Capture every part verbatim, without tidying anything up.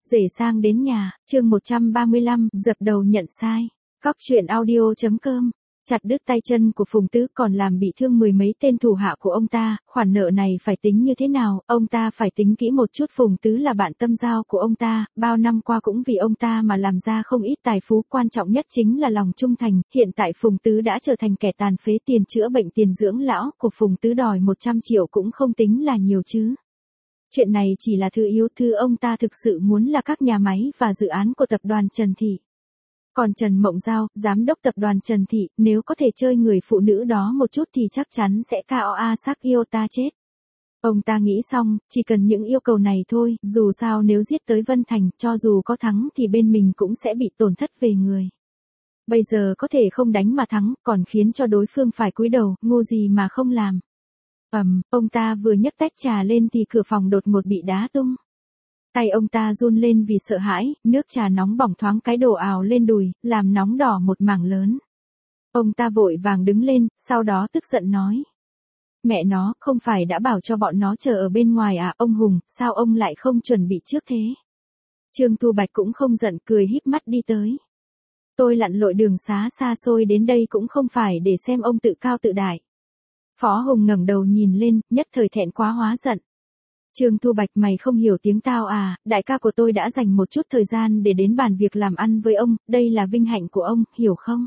Rể sang đến nhà, chương một trăm ba mươi lăm, dập đầu nhận sai. Cóc truyện audio.com. Chặt đứt tay chân của Phùng Tứ còn làm bị thương mười mấy tên thủ hạ của ông ta, khoản nợ này phải tính như thế nào, ông ta phải tính kỹ một chút. Phùng Tứ là bạn tâm giao của ông ta, bao năm qua cũng vì ông ta mà làm ra không ít tài phú, quan trọng nhất chính là lòng trung thành. Hiện tại Phùng Tứ đã trở thành kẻ tàn phế, tiền chữa bệnh tiền dưỡng lão của Phùng Tứ đòi một trăm triệu cũng không tính là nhiều chứ. Chuyện này chỉ là thứ yếu, thứ ông ta thực sự muốn là các nhà máy và dự án của tập đoàn Trần Thị. Còn Trần Mộng Giao, giám đốc tập đoàn Trần Thị, nếu có thể chơi người phụ nữ đó một chút thì chắc chắn sẽ cao a sắc yêu ta chết. Ông ta nghĩ xong, chỉ cần những yêu cầu này thôi, dù sao nếu giết tới Vân Thành, cho dù có thắng thì bên mình cũng sẽ bị tổn thất về người. Bây giờ có thể không đánh mà thắng, còn khiến cho đối phương phải cúi đầu, ngu gì mà không làm. Ầm, um, ông ta vừa nhấc tách trà lên thì cửa phòng đột ngột bị đá tung. Tay ông ta run lên vì sợ hãi, nước trà nóng bỏng thoáng cái đổ ào lên đùi, làm nóng đỏ một mảng lớn. Ông ta vội vàng đứng lên, sau đó tức giận nói. Mẹ nó, không phải đã bảo cho bọn nó chờ ở bên ngoài à, ông Hùng, sao ông lại không chuẩn bị trước thế? Trương Thu Bạch cũng không giận, cười híp mắt đi tới. Tôi lặn lội đường xá xa xôi đến đây cũng không phải để xem ông tự cao tự đại. Phó Hùng ngẩng đầu nhìn lên, nhất thời thẹn quá hóa giận. Trương Thu Bạch, mày không hiểu tiếng tao à, đại ca của tôi đã dành một chút thời gian để đến bàn việc làm ăn với ông, đây là vinh hạnh của ông, hiểu không?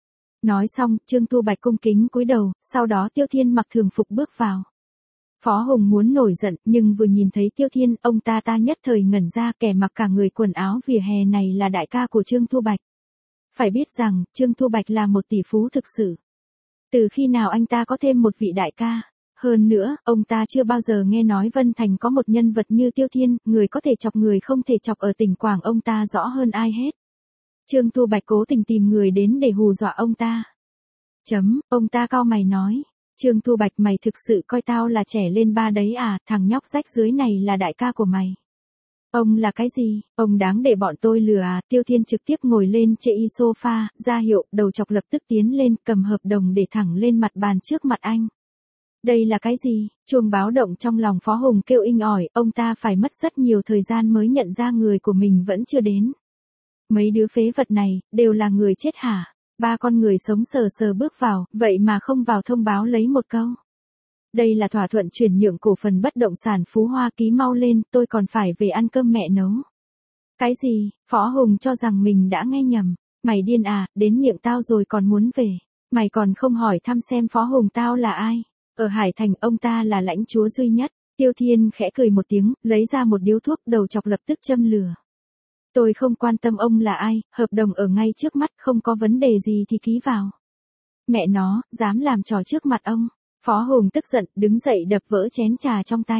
Nói xong, Trương Thu Bạch cung kính cúi đầu, sau đó Tiêu Thiên mặc thường phục bước vào. Phó Hùng muốn nổi giận, nhưng vừa nhìn thấy Tiêu Thiên, ông ta ta nhất thời ngẩn ra, kẻ mặc cả người quần áo vỉa hè này là đại ca của Trương Thu Bạch. Phải biết rằng, Trương Thu Bạch là một tỷ phú thực sự. Từ khi nào anh ta có thêm một vị đại ca? Hơn nữa, ông ta chưa bao giờ nghe nói Vân Thành có một nhân vật như Tiêu Thiên, người có thể chọc người không thể chọc ở tỉnh Quảng, ông ta rõ hơn ai hết. Trương Thu Bạch cố tình tìm người đến để hù dọa ông ta. Chấm, ông ta cau mày nói. Trương Thu Bạch, mày thực sự coi tao là trẻ lên ba đấy à, thằng nhóc rách dưới này là đại ca của mày. Ông là cái gì, ông đáng để bọn tôi lừa à? Tiêu Thiên trực tiếp ngồi lên chê y sofa, ra hiệu, đầu chọc lập tức tiến lên, cầm hợp đồng để thẳng lên mặt bàn trước mặt anh. Đây là cái gì? Chuông báo động trong lòng Phó Hùng kêu inh ỏi, ông ta phải mất rất nhiều thời gian mới nhận ra người của mình vẫn chưa đến. Mấy đứa phế vật này, đều là người chết hả? Ba con người sống sờ sờ bước vào, vậy mà không vào thông báo lấy một câu. Đây là thỏa thuận chuyển nhượng cổ phần bất động sản Phú Hoa, ký mau lên, tôi còn phải về ăn cơm mẹ nấu. Cái gì? Phó Hùng cho rằng mình đã nghe nhầm. Mày điên à, đến miệng tao rồi còn muốn về. Mày còn không hỏi thăm xem Phó Hùng tao là ai. Ở Hải Thành ông ta là lãnh chúa duy nhất. Tiêu Thiên khẽ cười một tiếng, lấy ra một điếu thuốc, đầu chọc lập tức châm lửa. Tôi không quan tâm ông là ai, hợp đồng ở ngay trước mắt, không có vấn đề gì thì ký vào. Mẹ nó, dám làm trò trước mặt ông. Phó Hùng tức giận, đứng dậy đập vỡ chén trà trong tay.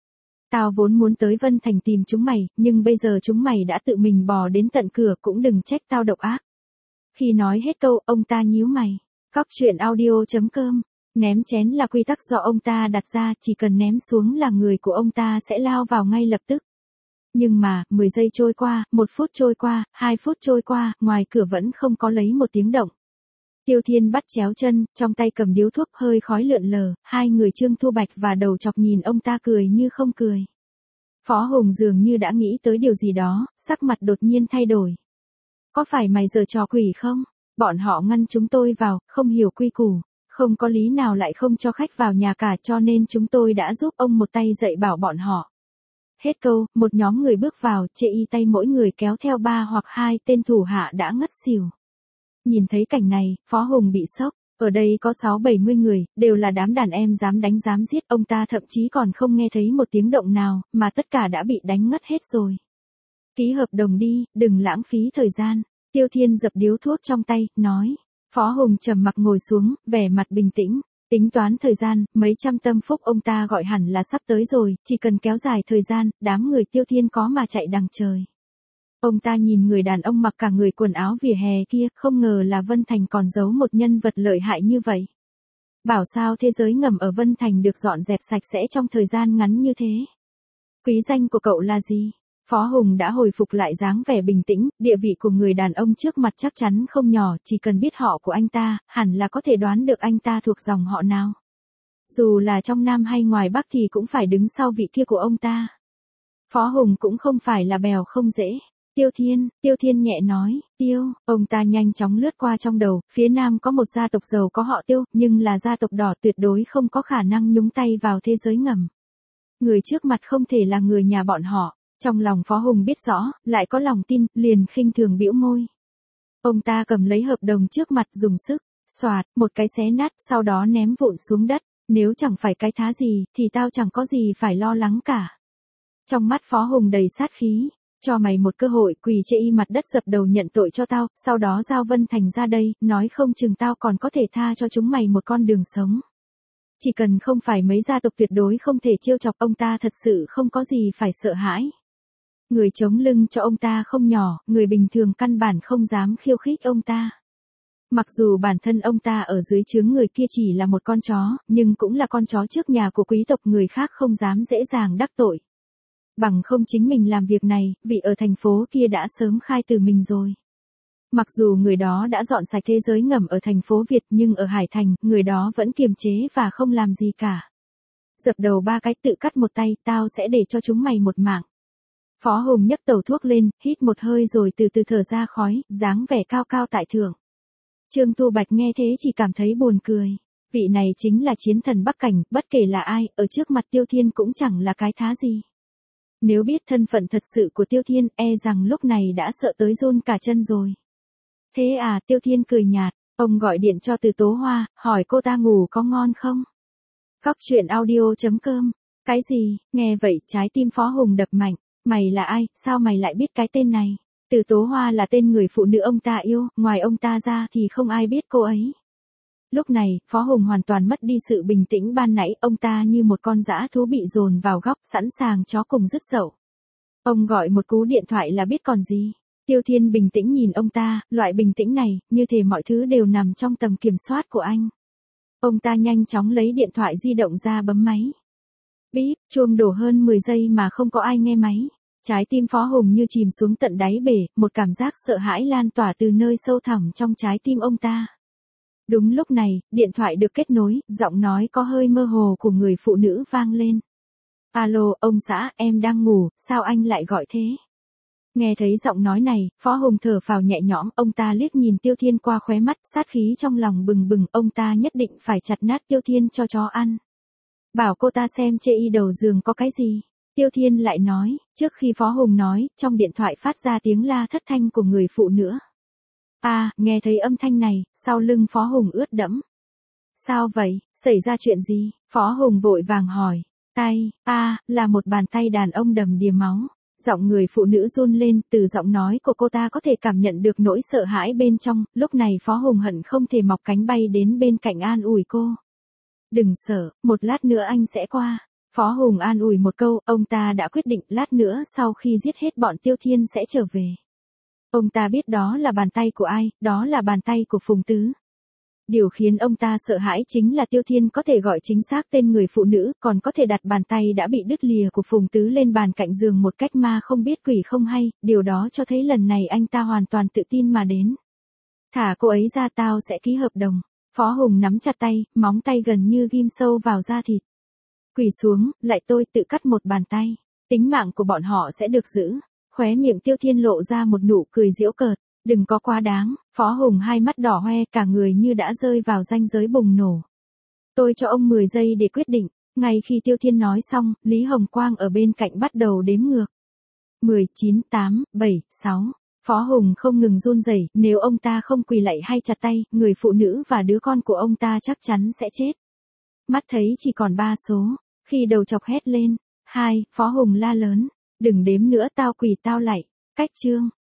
Tao vốn muốn tới Vân Thành tìm chúng mày, nhưng bây giờ chúng mày đã tự mình bò đến tận cửa, cũng đừng trách tao độc ác. Khi nói hết câu, ông ta nhíu mày. Cóc truyện audio.com. Ném chén là quy tắc do ông ta đặt ra, chỉ cần ném xuống là người của ông ta sẽ lao vào ngay lập tức. Nhưng mà, mười giây trôi qua, một phút trôi qua, hai phút trôi qua, ngoài cửa vẫn không có lấy một tiếng động. Tiêu Thiên bắt chéo chân, trong tay cầm điếu thuốc, hơi khói lượn lờ, hai người Trương Thu Bạch và đầu chọc nhìn ông ta cười như không cười. Phó Hùng dường như đã nghĩ tới điều gì đó, sắc mặt đột nhiên thay đổi. Có phải mày giở trò quỷ không? Bọn họ ngăn chúng tôi vào, không hiểu quy củ. Không có lý nào lại không cho khách vào nhà cả, cho nên chúng tôi đã giúp ông một tay dạy bảo bọn họ. Hết câu, một nhóm người bước vào, chê y tay mỗi người kéo theo ba hoặc hai tên thủ hạ đã ngất xỉu. Nhìn thấy cảnh này, Phó Hùng bị sốc. Ở đây có sáu bảy mươi người, đều là đám đàn em dám đánh dám giết, ông ta thậm chí còn không nghe thấy một tiếng động nào, mà tất cả đã bị đánh ngất hết rồi. Ký hợp đồng đi, đừng lãng phí thời gian. Tiêu Thiên dập điếu thuốc trong tay, nói. Phó Hùng trầm mặc ngồi xuống, vẻ mặt bình tĩnh. Tính toán thời gian, mấy trăm tâm phúc ông ta gọi hẳn là sắp tới rồi, chỉ cần kéo dài thời gian, đám người Tiêu Thiên có mà chạy đằng trời. Ông ta nhìn người đàn ông mặc cả người quần áo vỉa hè kia, không ngờ là Vân Thành còn giấu một nhân vật lợi hại như vậy. Bảo sao thế giới ngầm ở Vân Thành được dọn dẹp sạch sẽ trong thời gian ngắn như thế. Quý danh của cậu là gì? Phó Hùng đã hồi phục lại dáng vẻ bình tĩnh, địa vị của người đàn ông trước mặt chắc chắn không nhỏ, chỉ cần biết họ của anh ta, hẳn là có thể đoán được anh ta thuộc dòng họ nào. Dù là trong Nam hay ngoài Bắc thì cũng phải đứng sau vị kia của ông ta. Phó Hùng cũng không phải là bèo không dễ. Tiêu Thiên, Tiêu Thiên nhẹ nói, Tiêu, ông ta nhanh chóng lướt qua trong đầu, phía nam có một gia tộc giàu có họ Tiêu, nhưng là gia tộc đỏ tuyệt đối không có khả năng nhúng tay vào thế giới ngầm. Người trước mặt không thể là người nhà bọn họ, trong lòng Phó Hùng biết rõ, lại có lòng tin, liền khinh thường bĩu môi. Ông ta cầm lấy hợp đồng trước mặt dùng sức, xoạt, một cái xé nát, sau đó ném vụn xuống đất, nếu chẳng phải cái thá gì, thì tao chẳng có gì phải lo lắng cả. Trong mắt Phó Hùng đầy sát khí. Cho mày một cơ hội, quỳ chê y mặt đất dập đầu nhận tội cho tao, sau đó giao Vân Thành ra đây, nói không chừng tao còn có thể tha cho chúng mày một con đường sống. Chỉ cần không phải mấy gia tộc tuyệt đối không thể trêu chọc ông ta, thật sự không có gì phải sợ hãi. Người chống lưng cho ông ta không nhỏ, người bình thường căn bản không dám khiêu khích ông ta. Mặc dù bản thân ông ta ở dưới trướng người kia chỉ là một con chó, nhưng cũng là con chó trước nhà của quý tộc, người khác không dám dễ dàng đắc tội. Bằng không chính mình làm việc này, vì ở thành phố kia đã sớm khai từ mình rồi. Mặc dù người đó đã dọn sạch thế giới ngầm ở thành phố Việt, nhưng ở Hải Thành, người đó vẫn kiềm chế và không làm gì cả. Dập đầu ba cái, tự cắt một tay, tao sẽ để cho chúng mày một mạng. Phó Hùng nhấc tẩu thuốc lên, hít một hơi rồi từ từ thở ra khói, dáng vẻ cao cao tại thượng. Trương Tu Bạch nghe thế chỉ cảm thấy buồn cười. Vị này chính là chiến thần Bắc Cảnh, bất kể là ai, ở trước mặt Tiêu Thiên cũng chẳng là cái thá gì. Nếu biết thân phận thật sự của Tiêu Thiên, e rằng lúc này đã sợ tới run cả chân rồi. Thế à, Tiêu Thiên cười nhạt, ông gọi điện cho Từ Tố Hoa, hỏi cô ta ngủ có ngon không? Cóc truyện audio chấm com. Cái gì, nghe vậy trái tim Phó Hùng đập mạnh, mày là ai, sao mày lại biết cái tên này? Từ Tố Hoa là tên người phụ nữ ông ta yêu, ngoài ông ta ra thì không ai biết cô ấy. Lúc này, Phó Hùng hoàn toàn mất đi sự bình tĩnh ban nãy, ông ta như một con dã thú bị dồn vào góc, sẵn sàng chó cùng dứt dậu. Ông gọi một cú điện thoại là biết còn gì. Tiêu Thiên bình tĩnh nhìn ông ta, loại bình tĩnh này, như thể mọi thứ đều nằm trong tầm kiểm soát của anh. Ông ta nhanh chóng lấy điện thoại di động ra bấm máy. Bíp, chuông đổ hơn mười giây mà không có ai nghe máy. Trái tim Phó Hùng như chìm xuống tận đáy bể, một cảm giác sợ hãi lan tỏa từ nơi sâu thẳm trong trái tim ông ta. Đúng lúc này, điện thoại được kết nối, giọng nói có hơi mơ hồ của người phụ nữ vang lên. Alo, ông xã, em đang ngủ, sao anh lại gọi thế? Nghe thấy giọng nói này, Phó Hùng thở phào nhẹ nhõm, ông ta liếc nhìn Tiêu Thiên qua khóe mắt, sát khí trong lòng bừng bừng, ông ta nhất định phải chặt nát Tiêu Thiên cho chó ăn. Bảo cô ta xem chê y đầu giường có cái gì. Tiêu Thiên lại nói, trước khi Phó Hùng nói, trong điện thoại phát ra tiếng la thất thanh của người phụ nữ. À, nghe thấy âm thanh này, sau lưng Phó Hùng ướt đẫm. Sao vậy, xảy ra chuyện gì? Phó Hùng vội vàng hỏi. Tay, à, là một bàn tay đàn ông đầm đìa máu. Giọng người phụ nữ run lên, từ giọng nói của cô ta có thể cảm nhận được nỗi sợ hãi bên trong, lúc này Phó Hùng hận không thể mọc cánh bay đến bên cạnh an ủi cô. Đừng sợ, một lát nữa anh sẽ qua. Phó Hùng an ủi một câu, ông ta đã quyết định lát nữa sau khi giết hết bọn Tiêu Thiên sẽ trở về. Ông ta biết đó là bàn tay của ai, đó là bàn tay của Phùng Tứ. Điều khiến ông ta sợ hãi chính là Tiêu Thiên có thể gọi chính xác tên người phụ nữ, còn có thể đặt bàn tay đã bị đứt lìa của Phùng Tứ lên bàn cạnh giường một cách ma không biết quỷ không hay, điều đó cho thấy lần này anh ta hoàn toàn tự tin mà đến. Thả cô ấy ra, tao sẽ ký hợp đồng. Phó Hùng nắm chặt tay, móng tay gần như ghim sâu vào da thịt. Quỳ xuống, lại tôi tự cắt một bàn tay. Tính mạng của bọn họ sẽ được giữ. Khóe miệng Tiêu Thiên lộ ra một nụ cười giễu cợt. Đừng có quá đáng. Phó Hùng hai mắt đỏ hoe, cả người như đã rơi vào ranh giới bùng nổ. Tôi cho ông mười giây để quyết định. Ngay khi Tiêu Thiên nói xong, Lý Hồng Quang ở bên cạnh bắt đầu đếm ngược. mười, chín, tám, bảy, sáu. Phó Hùng không ngừng run rẩy, nếu ông ta không quỳ lạy hay chặt tay, người phụ nữ và đứa con của ông ta chắc chắn sẽ chết. Mắt thấy chỉ còn ba số, khi đầu chọc hét lên, hai, Phó Hùng la lớn, đừng đếm nữa, tao quỳ tao lạy. Cách chương